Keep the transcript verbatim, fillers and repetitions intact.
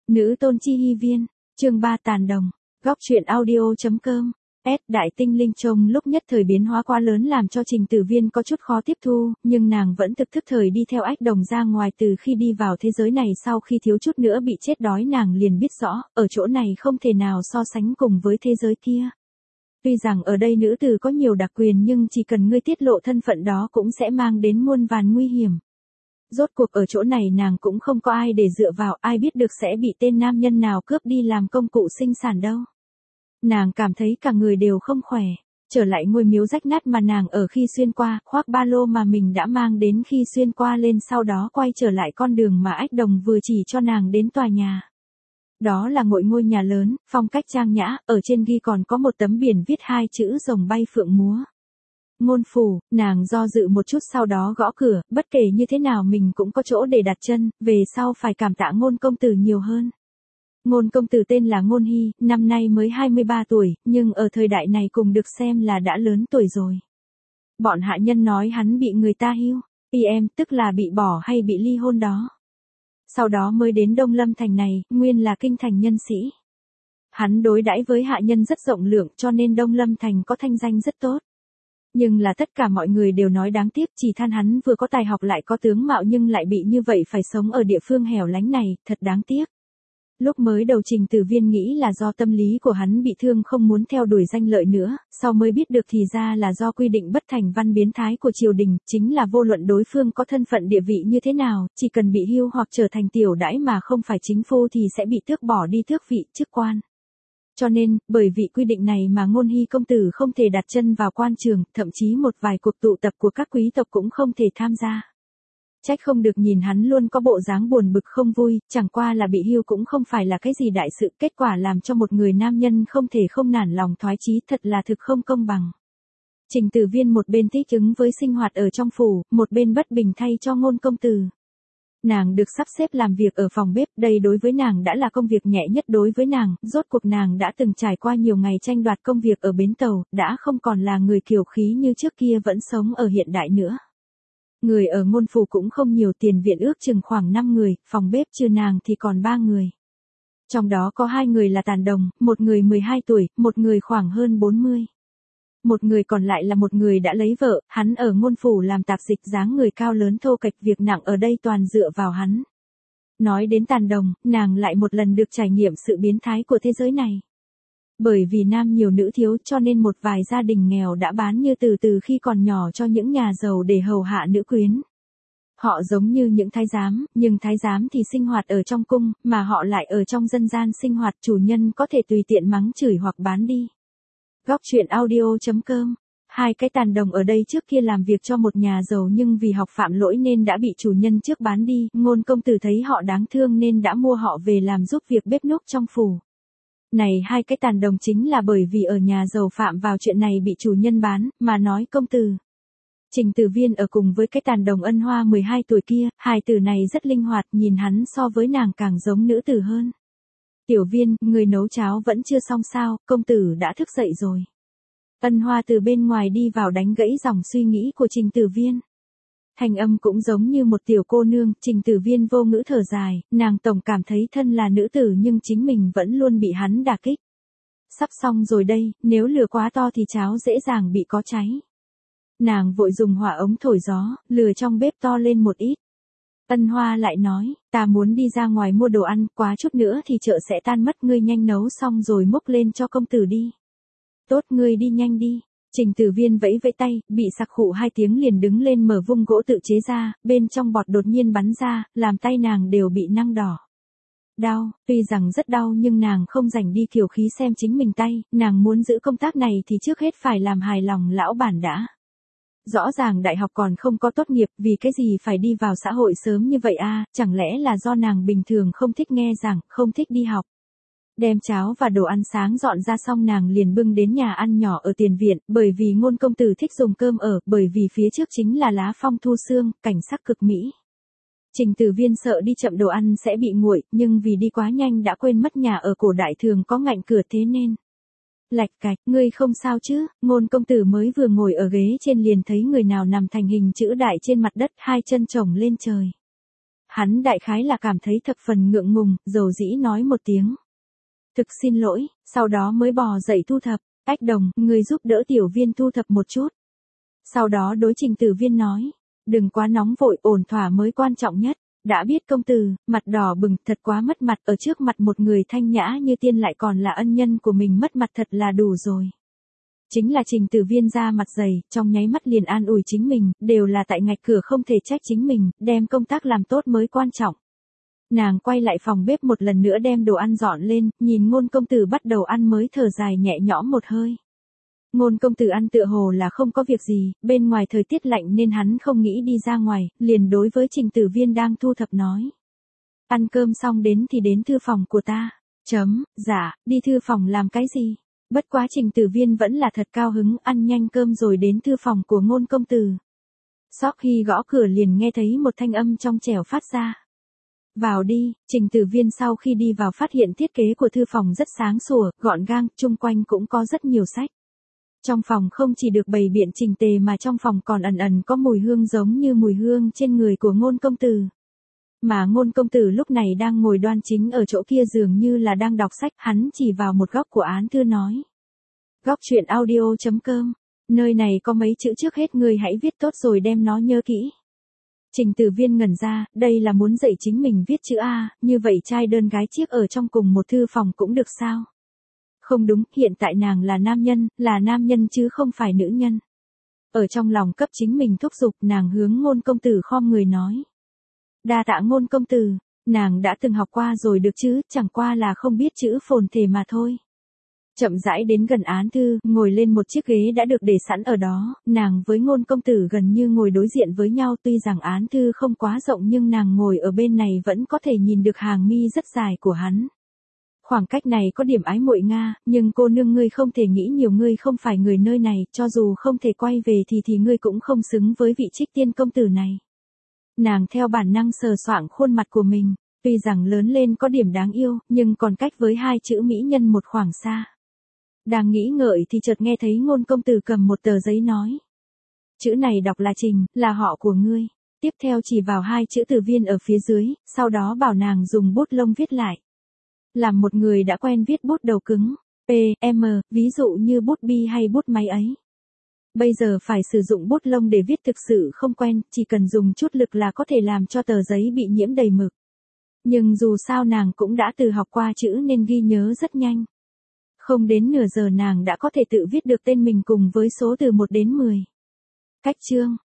Nữ tôn chi hy viên, chương ba tàn đồng, góc truyện audio.com. S đại tinh linh trông lúc nhất thời biến hóa quá lớn làm cho Trình Tử Viên có chút khó tiếp thu, nhưng nàng vẫn thực thức thời đi theo ách đồng ra ngoài. Từ khi đi vào thế giới này, sau khi thiếu chút nữa bị chết đói, nàng liền biết rõ, ở chỗ này không thể nào so sánh cùng với thế giới kia. Tuy rằng ở đây nữ tử có nhiều đặc quyền, nhưng chỉ cần ngươi tiết lộ thân phận đó cũng sẽ mang đến muôn vàn nguy hiểm. Rốt cuộc ở chỗ này nàng cũng không có ai để dựa vào, ai biết được sẽ bị tên nam nhân nào cướp đi làm công cụ sinh sản đâu. Nàng cảm thấy cả người đều không khỏe, trở lại ngôi miếu rách nát mà nàng ở khi xuyên qua, khoác ba lô mà mình đã mang đến khi xuyên qua lên, sau đó quay trở lại con đường mà ách đồng vừa chỉ cho nàng đến tòa nhà. Đó là ngôi ngôi nhà lớn, phong cách trang nhã, ở trên ghi còn có một tấm biển viết hai chữ rồng bay phượng múa. Ngôn phủ. Nàng do dự một chút sau đó gõ cửa, bất kể như thế nào mình cũng có chỗ để đặt chân, về sau phải cảm tạ Ngôn công tử nhiều hơn. Ngôn công tử tên là Ngôn Hy, năm nay mới hai mươi ba tuổi, nhưng ở thời đại này cùng được xem là đã lớn tuổi rồi. Bọn hạ nhân nói hắn bị người ta hiu, i em, tức là bị bỏ hay bị ly hôn đó. Sau đó mới đến Đông Lâm thành này, nguyên là kinh thành nhân sĩ. Hắn đối đãi với hạ nhân rất rộng lượng, cho nên Đông Lâm thành có thanh danh rất tốt. Nhưng là tất cả mọi người đều nói đáng tiếc, chỉ than hắn vừa có tài học lại có tướng mạo nhưng lại bị như vậy phải sống ở địa phương hẻo lánh này, thật đáng tiếc. Lúc mới đầu Trình Tử Viên nghĩ là do tâm lý của hắn bị thương không muốn theo đuổi danh lợi nữa, sau mới biết được thì ra là do quy định bất thành văn biến thái của triều đình, chính là vô luận đối phương có thân phận địa vị như thế nào, chỉ cần bị hưu hoặc trở thành tiểu đãi mà không phải chính phu thì sẽ bị tước bỏ đi tước vị, chức quan. Cho nên, bởi vì quy định này mà Ngôn Hy công tử không thể đặt chân vào quan trường, thậm chí một vài cuộc tụ tập của các quý tộc cũng không thể tham gia. Trách không được nhìn hắn luôn có bộ dáng buồn bực không vui, chẳng qua là bị hưu cũng không phải là cái gì đại sự, kết quả làm cho một người nam nhân không thể không nản lòng thoái chí, thật là thực không công bằng. Trình Tử Viên một bên thích ứng với sinh hoạt ở trong phủ, một bên bất bình thay cho Ngôn công tử. Nàng được sắp xếp làm việc ở phòng bếp, đây đối với nàng đã là công việc nhẹ nhất đối với nàng, rốt cuộc nàng đã từng trải qua nhiều ngày tranh đoạt công việc ở bến tàu, đã không còn là người kiều khí như trước kia vẫn sống ở hiện đại nữa. Người ở Ngôn phủ cũng không nhiều, tiền viện ước chừng khoảng năm người, phòng bếp trừ nàng thì còn ba người. Trong đó có hai người là tàn đồng, một người mười hai tuổi, một người khoảng hơn bốn mươi. Một người còn lại là một người đã lấy vợ, hắn ở Ngôn phủ làm tạp dịch, dáng người cao lớn thô kệch, việc nặng ở đây toàn dựa vào hắn. Nói đến tàn đồng, nàng lại một lần được trải nghiệm sự biến thái của thế giới này. Bởi vì nam nhiều nữ thiếu cho nên một vài gia đình nghèo đã bán như từ từ khi còn nhỏ cho những nhà giàu để hầu hạ nữ quyến. Họ giống như những thái giám, nhưng thái giám thì sinh hoạt ở trong cung, mà họ lại ở trong dân gian sinh hoạt, chủ nhân có thể tùy tiện mắng chửi hoặc bán đi. Góc truyện audio.com. Hai cái tàn đồng ở đây trước kia làm việc cho một nhà giàu nhưng vì học phạm lỗi nên đã bị chủ nhân trước bán đi, Ngôn công tử thấy họ đáng thương nên đã mua họ về làm giúp việc bếp núc trong phủ. Này hai cái tàn đồng chính là bởi vì ở nhà giàu phạm vào chuyện này bị chủ nhân bán, mà nói công tử. Trình Tử Viên ở cùng với cái tàn đồng ân hoa mười hai tuổi kia, hài tử này rất linh hoạt, nhìn hắn so với nàng càng giống nữ tử hơn. Tiểu Viên, người nấu cháo vẫn chưa xong sao, công tử đã thức dậy rồi. Ân hoa từ bên ngoài đi vào đánh gãy dòng suy nghĩ của Trình Tử Viên. Thanh âm cũng giống như một tiểu cô nương, Trình Tử Viên vô ngữ thở dài, nàng tổng cảm thấy thân là nữ tử nhưng chính mình vẫn luôn bị hắn đả kích. Sắp xong rồi đây, nếu lửa quá to thì cháo dễ dàng bị có cháy. Nàng vội dùng hỏa ống thổi gió, lửa trong bếp to lên một ít. Ân hoa lại nói, ta muốn đi ra ngoài mua đồ ăn, quá chút nữa thì chợ sẽ tan mất, ngươi nhanh nấu xong rồi múc lên cho công tử đi. Tốt, ngươi đi nhanh đi. Trình Tử Viên vẫy vẫy tay, bị sặc khụ hai tiếng liền đứng lên mở vung gỗ tự chế ra, bên trong bọt đột nhiên bắn ra, làm tay nàng đều bị năng đỏ. Đau, tuy rằng rất đau nhưng nàng không rảnh đi kiều khí xem chính mình tay, nàng muốn giữ công tác này thì trước hết phải làm hài lòng lão bản đã. Rõ ràng đại học còn không có tốt nghiệp, vì cái gì phải đi vào xã hội sớm như vậy a? Chẳng lẽ là do nàng bình thường không thích nghe giảng, không thích đi học. Đem cháo và đồ ăn sáng dọn ra xong nàng liền bưng đến nhà ăn nhỏ ở tiền viện, bởi vì Ngôn công tử thích dùng cơm ở, bởi vì phía trước chính là lá phong thu sương, cảnh sắc cực mỹ. Trình Tử Viên sợ đi chậm đồ ăn sẽ bị nguội, nhưng vì đi quá nhanh đã quên mất nhà ở cổ đại thường có ngạnh cửa thế nên. Lạch cạch, ngươi không sao chứ? Ngôn công tử mới vừa ngồi ở ghế trên liền thấy người nào nằm thành hình chữ đại trên mặt đất, hai chân chồng lên trời. Hắn đại khái là cảm thấy thập phần ngượng ngùng, dầu dĩ nói một tiếng. Thực xin lỗi, sau đó mới bò dậy thu thập. Ách Đồng, người giúp đỡ Tiểu Viên thu thập một chút. Sau đó đối Trình Tử Viên nói, đừng quá nóng vội, ổn thỏa mới quan trọng nhất. Đã biết công tử, mặt đỏ bừng, thật quá mất mặt, ở trước mặt một người thanh nhã như tiên lại còn là ân nhân của mình, mất mặt thật là đủ rồi. Chính là Trình Tử Viên ra mặt dày, trong nháy mắt liền an ủi chính mình, đều là tại ngạch cửa không thể trách chính mình, đem công tác làm tốt mới quan trọng. Nàng quay lại phòng bếp một lần nữa đem đồ ăn dọn lên, nhìn Ngôn công tử bắt đầu ăn mới thở dài nhẹ nhõm một hơi. Ngôn công tử ăn tựa hồ là không có việc gì, bên ngoài thời tiết lạnh nên hắn không nghĩ đi ra ngoài, liền đối với Trình Tử Viên đang thu thập nói. Ăn cơm xong đến thì đến thư phòng của ta. Chấm, dạ, đi thư phòng làm cái gì? Bất quá Trình Tử Viên vẫn là thật cao hứng, ăn nhanh cơm rồi đến thư phòng của Ngôn công tử. Sau khi gõ cửa liền nghe thấy một thanh âm trong trẻo phát ra. Vào đi. Trình Tử Viên sau khi đi vào phát hiện thiết kế của thư phòng rất sáng sủa, gọn gàng, chung quanh cũng có rất nhiều sách. Trong phòng không chỉ được bày biện chỉnh tề mà trong phòng còn ẩn ẩn có mùi hương giống như mùi hương trên người của Ngôn công tử. Mà Ngôn công tử lúc này đang ngồi đoan chính ở chỗ kia dường như là đang đọc sách, hắn chỉ vào một góc của án thư nói. Góc truyện audio chấm com, nơi này có mấy chữ trước hết người hãy viết tốt rồi đem nó nhớ kỹ. Trình Tử Viên ngẩn ra, đây là muốn dạy chính mình viết chữ A, như vậy trai đơn gái chiếc ở trong cùng một thư phòng cũng được sao? Không đúng, hiện tại nàng là nam nhân, là nam nhân chứ không phải nữ nhân. Ở trong lòng cấp chính mình thúc giục, nàng hướng Ngôn công tử khom người nói. Đa tạ Ngôn công tử, nàng đã từng học qua rồi được chứ, chẳng qua là không biết chữ phồn thể mà thôi. Chậm rãi đến gần án thư, ngồi lên một chiếc ghế đã được để sẵn ở đó, nàng với Ngôn công tử gần như ngồi đối diện với nhau, tuy rằng án thư không quá rộng nhưng nàng ngồi ở bên này vẫn có thể nhìn được hàng mi rất dài của hắn. Khoảng cách này có điểm ái muội Nga, nhưng cô nương ngươi không thể nghĩ nhiều, ngươi không phải người nơi này, cho dù không thể quay về thì thì ngươi cũng không xứng với vị Trích Tiên công tử này. Nàng theo bản năng sờ soạng khuôn mặt của mình, tuy rằng lớn lên có điểm đáng yêu, nhưng còn cách với hai chữ mỹ nhân một khoảng xa. Đang nghĩ ngợi thì chợt nghe thấy Ngôn công tử cầm một tờ giấy nói. Chữ này đọc là Trình, là họ của ngươi. Tiếp theo chỉ vào hai chữ Tử Viên ở phía dưới, sau đó bảo nàng dùng bút lông viết lại. Làm một người đã quen viết bút đầu cứng, P, M, ví dụ như bút bi hay bút máy ấy. Bây giờ phải sử dụng bút lông để viết thực sự không quen, chỉ cần dùng chút lực là có thể làm cho tờ giấy bị nhiễm đầy mực. Nhưng dù sao nàng cũng đã từ học qua chữ nên ghi nhớ rất nhanh. Không đến nửa giờ nàng đã có thể tự viết được tên mình cùng với số từ một đến mười. Cách chương,